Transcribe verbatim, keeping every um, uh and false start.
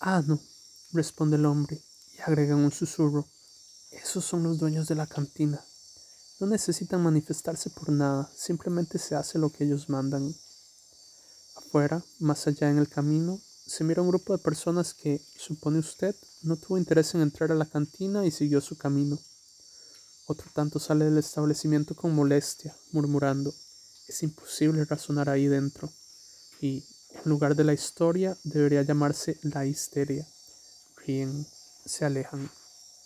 Ah, no, responde el hombre, y agrega en un susurro. Esos son los dueños de la cantina. No necesitan manifestarse por nada, simplemente se hace lo que ellos mandan. Afuera, más allá en el camino, se mira un grupo de personas que, supone usted, no tuvo interés en entrar a la cantina y siguió su camino. Otro tanto sale del establecimiento con molestia, murmurando, es imposible razonar ahí dentro, y, en lugar de la historia, debería llamarse la histeria. Ríen, se alejan.